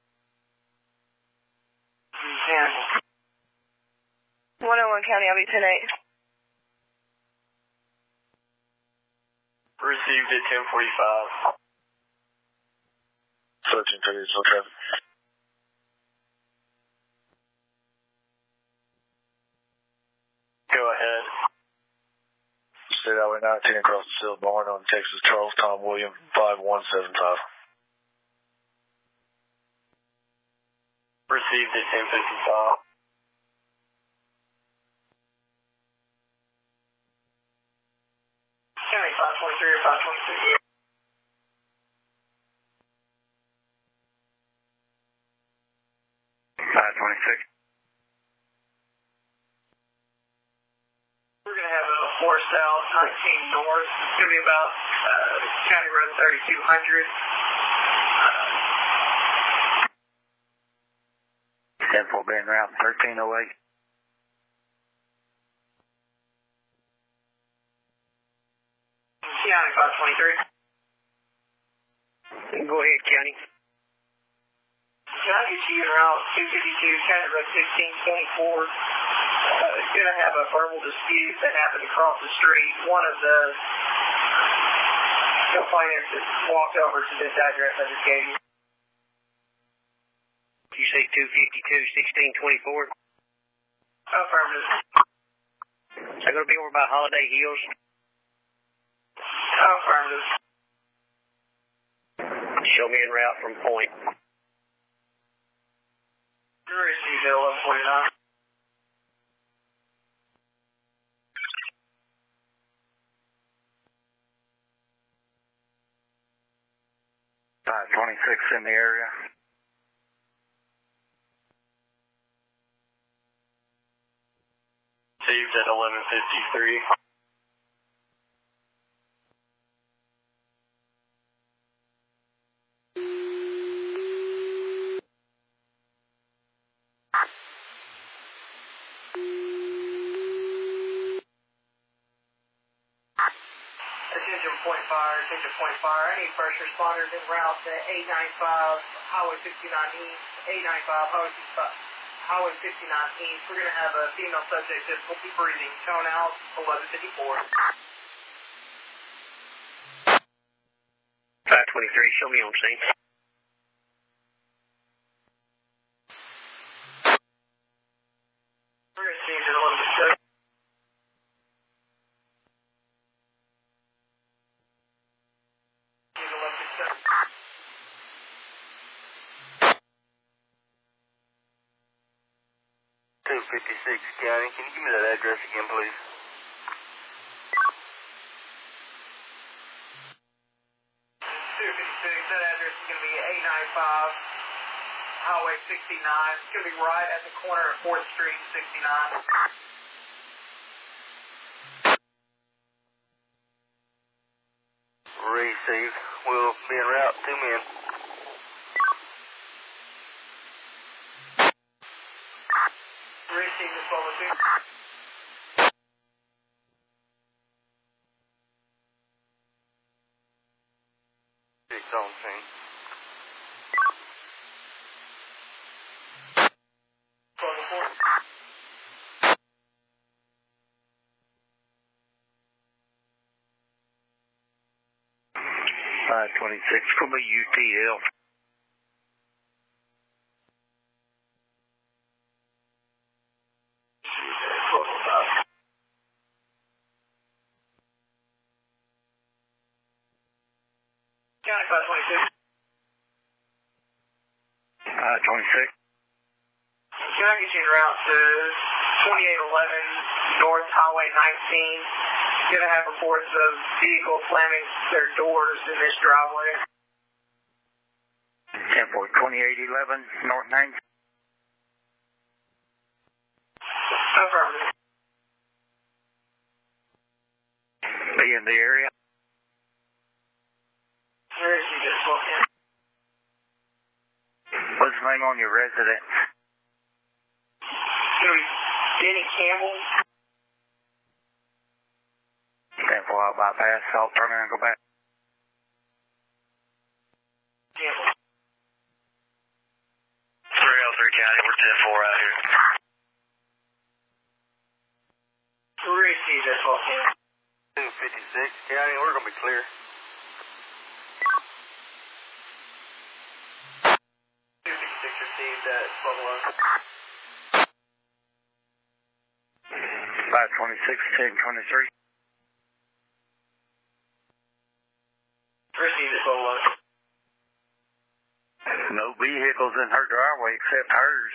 101 County, I'll be 10-8. Received at 10:45. Searching for diesel traffic. Go ahead. State Highway 19 across the Seal Barn on Texas Charles Tom William 5175. Received at 10:55. County 523 or 523. We're going to have a 4 south, 19 north. It's going to be about County Road 3200. 10-4 being route 1308. County 523. Go ahead, County. Can I get you en route 252, County Road 1624? It's going to have a verbal dispute that happened across the street. One of the complainants has walked over to this address I just gave you. You say 252 1624? Affirmative. Is that going to be over by Holiday Hills? Affirmative. Show me en route from Point. Received at 1149. in the area. Saved at 11:53. Attention point fire, attention point fire. I need first responders en route to 895 Highway 59 East, 895 Highway 59 East. We're going to have a female subject difficulty breathing. Tone out 1154. 523, show me on scene. We're going to see you a little bit. 256 County, can you give me that address again, please? That address is going to be 895 Highway 69. It's going to be right at the corner of 4th Street and 69. Receive. We'll be en route. 2 men. Receive this over 2. It's on scene. 526, from a UTL. County 526. 526. Can I get you en route to 2811 North Highway 19? Going to have reports of vehicles slamming their doors in this driveway. 10-4, 2811 North 9th. Affirmative. Be in the area. Where is he just walking? What's the name on your resident? Denny Campbell. 10-4, I'll bypass. I'll turn around and go back. Campbell. 303 County, we're 10-4 out here. Where is he just walking? 256 County, we're going to be clear. 256 received at 1211. 526, 1023. Received at 1211. No vehicles in her driveway except hers.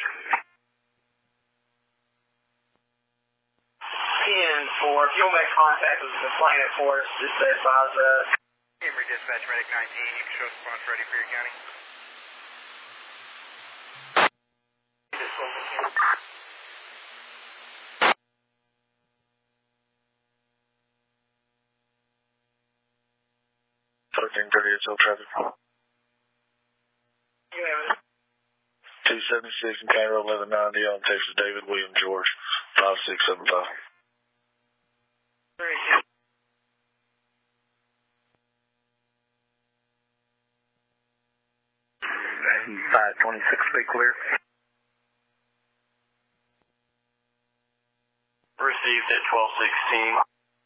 10-4, if you'll make contact with the complainant for us, just advise us. Emory Dispatch Medic 19, you can show response ready for your county. This one from here. 1330 Hill traffic. You have it. 276 and County Road 1190 on Texas David William George 5675. 526, be clear. Received at 1216.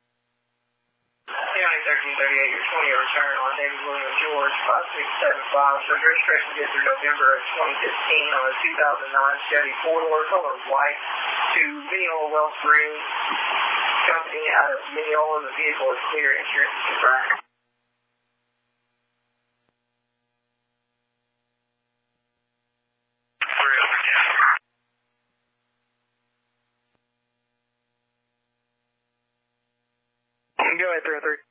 County 1338, your 20 return on David William George 5675. So registration gets through November of 2015 on a 2009 Chevy 4-door color white to Mineola Wellspring Company out of Mineola. The vehicle is clear, insurance is confirmed. Go ahead, 303.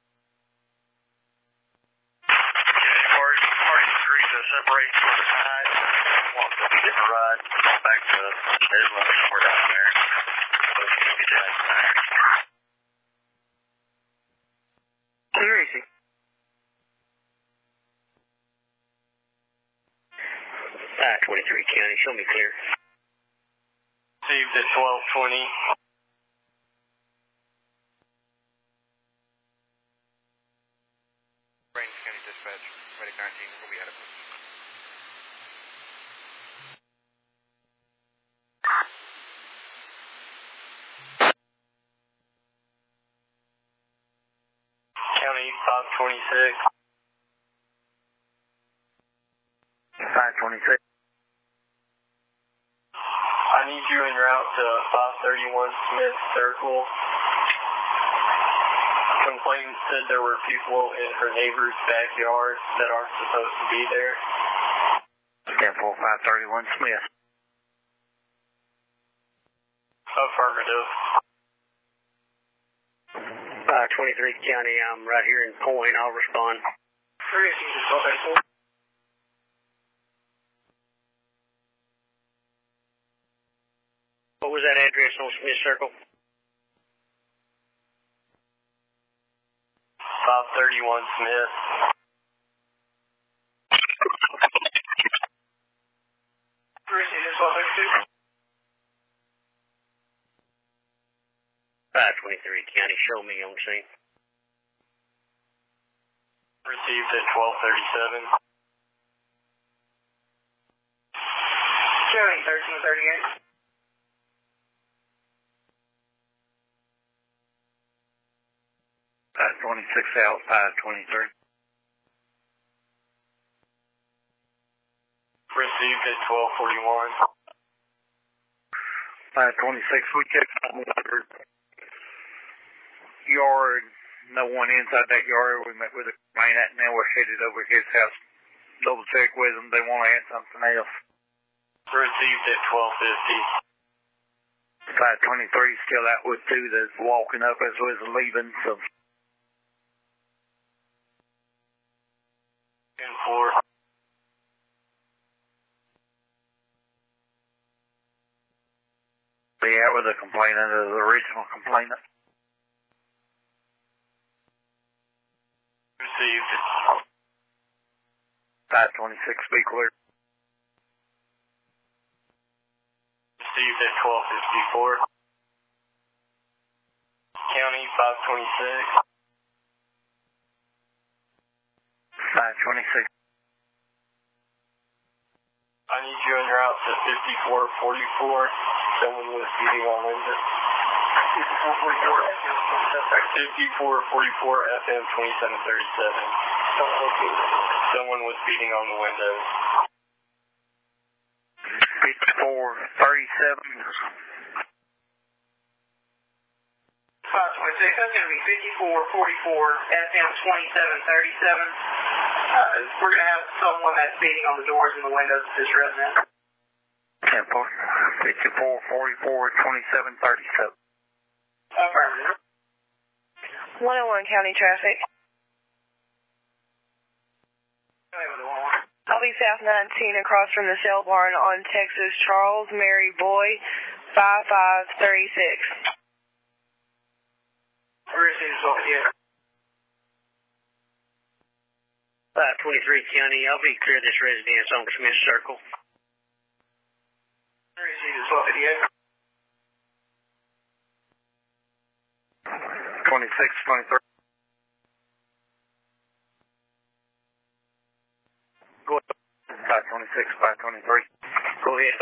Parties agree to separate for the night. Want to get a ride back to Isla. We're down there. Where is he? 523 County, show me clear. Received at 1220. Range County Dispatch, Medic 19, will be adequate. County 526. 526. I need you en route to 531 Smith Circle. Complainant said there were people in her neighbor's backyard that aren't supposed to be there. 10-4, 531 Smith. Affirmative. 523 County, I'm right here in Point. I'll respond. What was that address on Smith Circle? 531 Smith. Received 523 County, show me on scene. Received at 1237. County 1338. 526 out, 523. Received at 1241. 526, we checked another yard, no one inside that yard. We met with a complainant, and now we're headed over to his house. Double check with them, they want to add something else. Received at 1250. 523 still out with two that's walking up as well as leaving, so. 10-4. Be out with the complainant, the original complainant. Received. 526, be clear. Received at 1254. County 526. 526. I need you en route to 5444. Someone was beating on windows. 5444 FM 2737. Someone was beating on the windows. 5437. 526, that's going to be 5444 FM 2737. We're going to have someone that's beating on the doors and the windows of this residence. 10-4, 5444 2737. Affirmative. 101 County Traffic. I'll be South 19 across from the cell barn on Texas Charles Mary Boy 5536. Received, yeah. 523 County, I'll be clear this residence on Smith Circle. Received, yeah. 2623. Go ahead. 526, 523. Go ahead,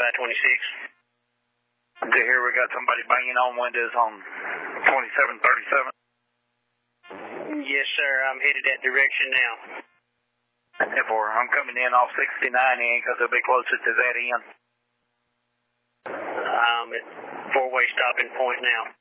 526. Here we got somebody banging on windows on 2737. Yes, sir. I'm headed that direction now. Therefore, I'm coming in off 69 in because it'll be closer to that end. I'm at four-way stopping point now.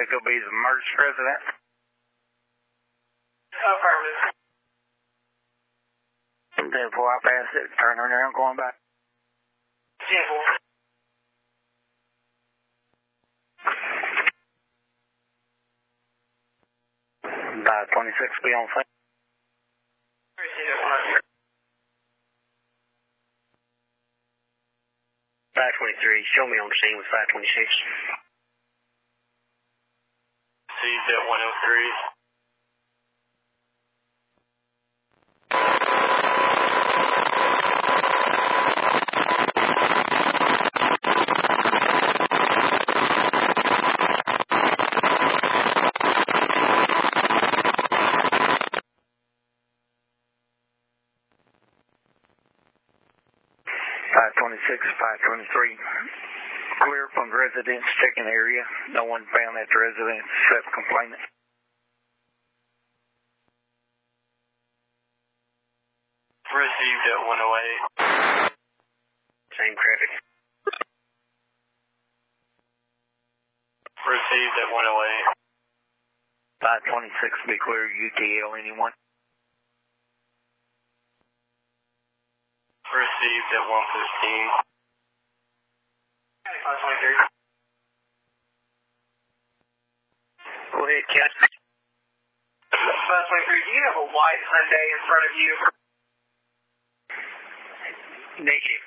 think it'll be the merged resident. Affirmative. 10-4, I passed it. Turn around, going back. 10-4. By 26, be on scene. 523, show me on scene with 526. Received at 103. 523. Clear from the residence checking area. No one found at the residence except complainant. Received at 108. Same traffic. Received at 108. 526, be clear. UTL, anyone? Received at 115. 523. Go ahead, Cat. 523, do you have a white Hyundai in front of you? Negative.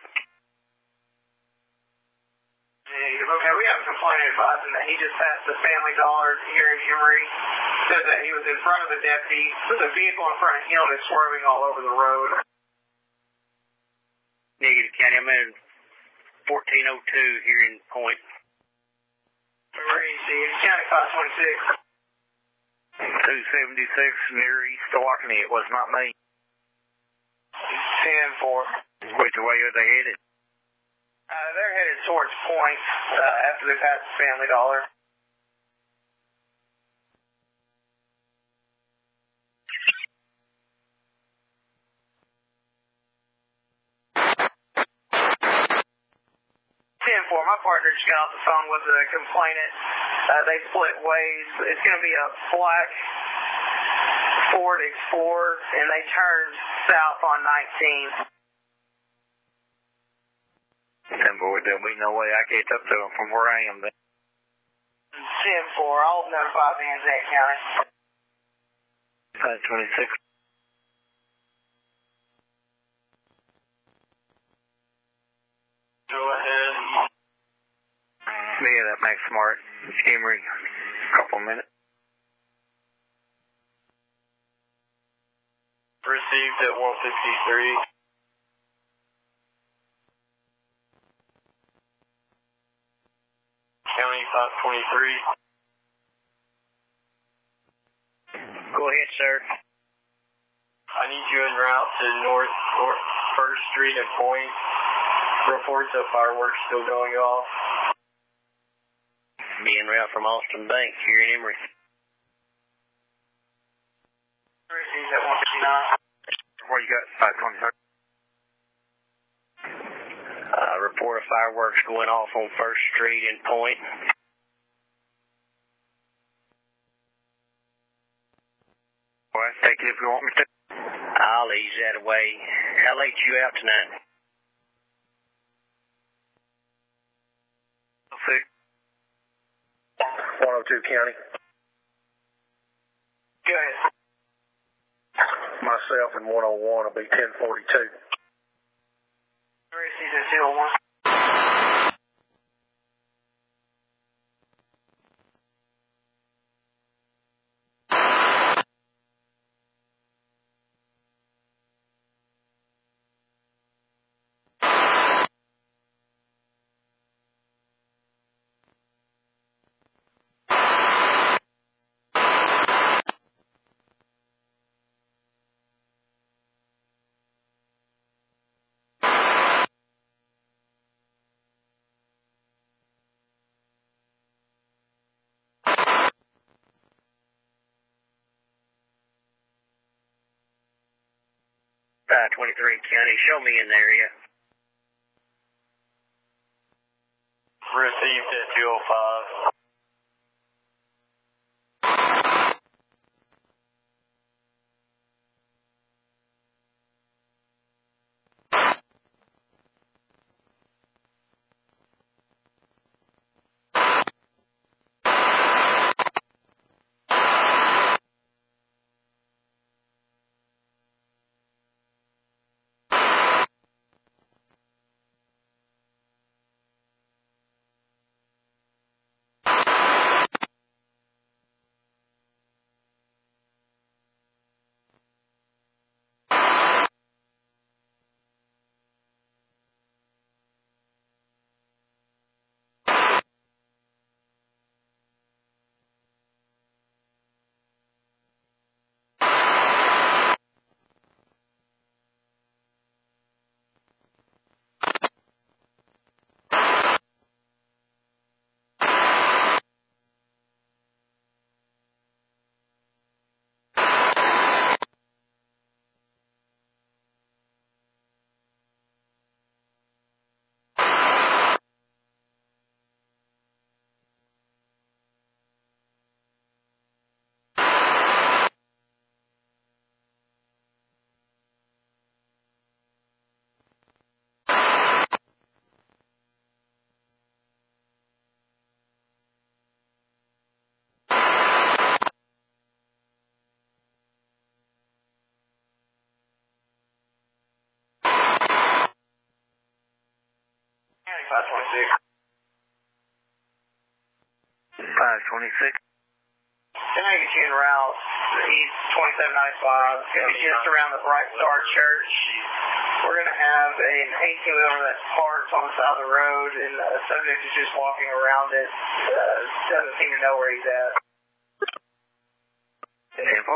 Negative. Okay, we have a complainant advising that he just passed the Family Dollar here in Emory. Said that he was in front of the deputy. There's a vehicle in front of him that's swerving all over the road. Negative, County. I'm in 1402 here in Point. Where is he? County 526. 276 near East Walkney. It was not me. 10-4. Which way are they headed? They're headed towards Point after they pass the Family Dollar. My partner just got off the phone with a complainant. They split ways. It's going to be a black Ford Explorer, and they turned south on 19. And boy, there'll be no way I get up to them from where I am then. 10-4. I'll notify Van Zant County. 526. Go ahead. Yeah, that makes smart. Emory, couple minutes. Received at 153. County 523. Go ahead, sir. I need you en route to North 1st Street and Point. Reports of fireworks still going off. Being route from Austin Bank here in Emory. Received at 159. What you got? 523. Report of fireworks going off on 1st Street in Point. Well, take it if you want me to. I'll ease that away. How late you out tonight? 6. 102 County. Go ahead. Myself and 101 will be 1042. Received at 201. .23 County, show me in the area. Received at 205. 526. 526. Can I get you en route east 2795? It's just around the Bright Star Church. We're going to have an 18-wheeler that's parked on the side of the road, and the subject is just walking around it. Doesn't seem to know where he's at. Info?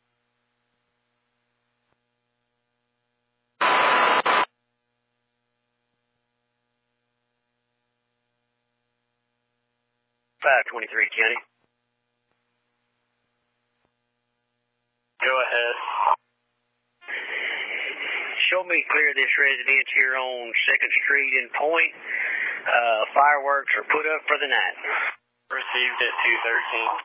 County. Go ahead. Show me clear this residence here on 2nd Street in Point. Fireworks are put up for the night. Received at 213.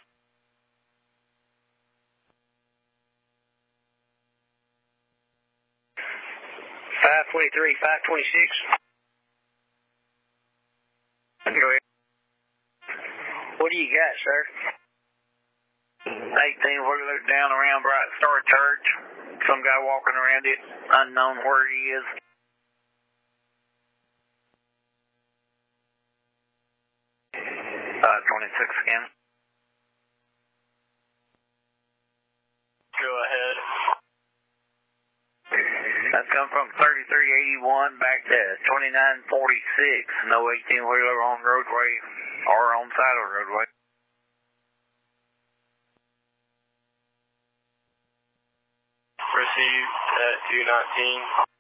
Go ahead. What do you got, sir? 18-wheeler down around Bright Star Church. Some guy walking around it, unknown where he is. again. Go ahead. That's come from 3381 back to 2946. No 18-wheeler on roadway or on side of roadway. Received at 219.